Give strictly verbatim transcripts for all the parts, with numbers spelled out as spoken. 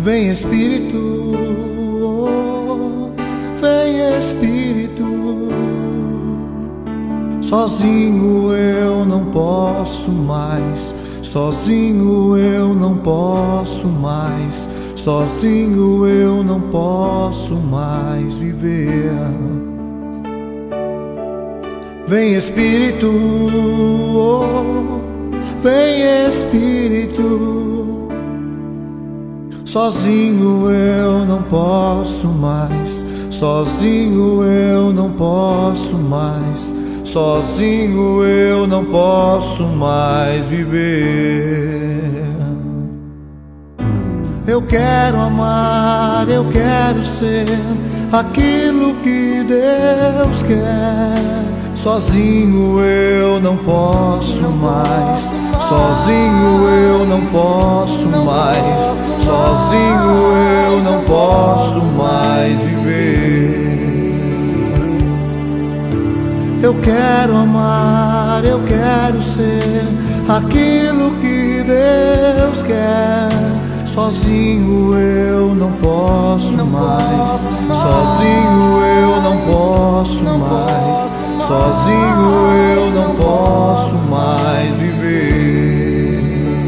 Vem Espírito, oh, vem Espírito. Sozinho eu não posso mais, sozinho eu não posso mais, sozinho eu não posso mais viver. Vem Espírito, oh, vem Espírito. Sozinho eu não posso mais, sozinho eu não posso mais, sozinho eu não posso mais viver. Eu quero amar, eu quero ser aquilo que Deus quer. Sozinho eu não posso mais, sozinho eu não posso mais, sozinho eu não posso mais viver. Eu quero amar, eu quero ser aquilo que Deus quer. Sozinho eu não posso mais, sozinho eu não posso mais, sozinho eu não posso mais viver.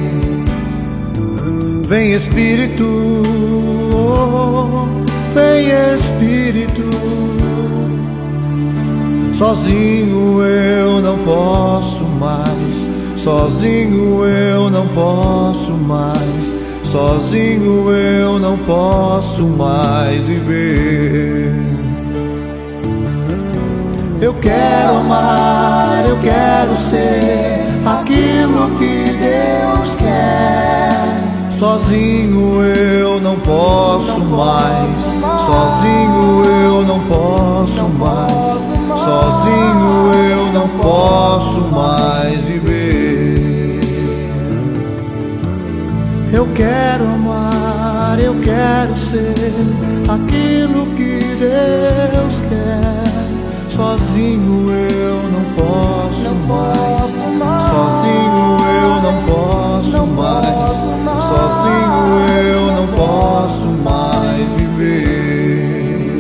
Vem Espírito, oh, vem Espírito. Sozinho eu não posso mais, sozinho eu não posso mais, sozinho eu não posso mais viver. Eu quero amar, eu quero ser aquilo que Deus quer. Sozinho eu não posso mais, sozinho eu não posso mais, sozinho eu não posso mais viver. Eu quero amar, eu quero ser aquilo que Deus quer. Sozinho eu não posso mais, sozinho eu não posso mais, sozinho eu não posso mais viver.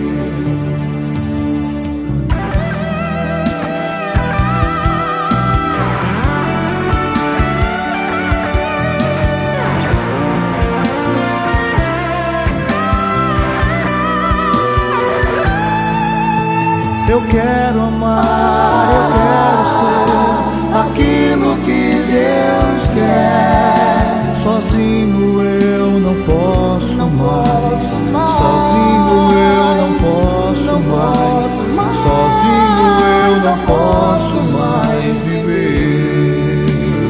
Eu quero amar, eu quero ser aquilo que Deus quer. Sozinho eu não posso mais, sozinho eu não posso mais, sozinho eu não posso mais viver.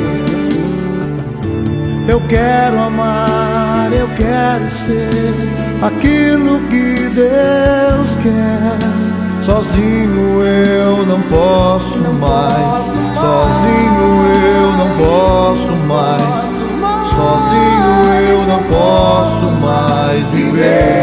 Eu quero amar, eu quero ser aquilo que Deus quer. Sozinho eu não posso mais, sozinho eu não posso mais, sozinho eu não posso mais viver.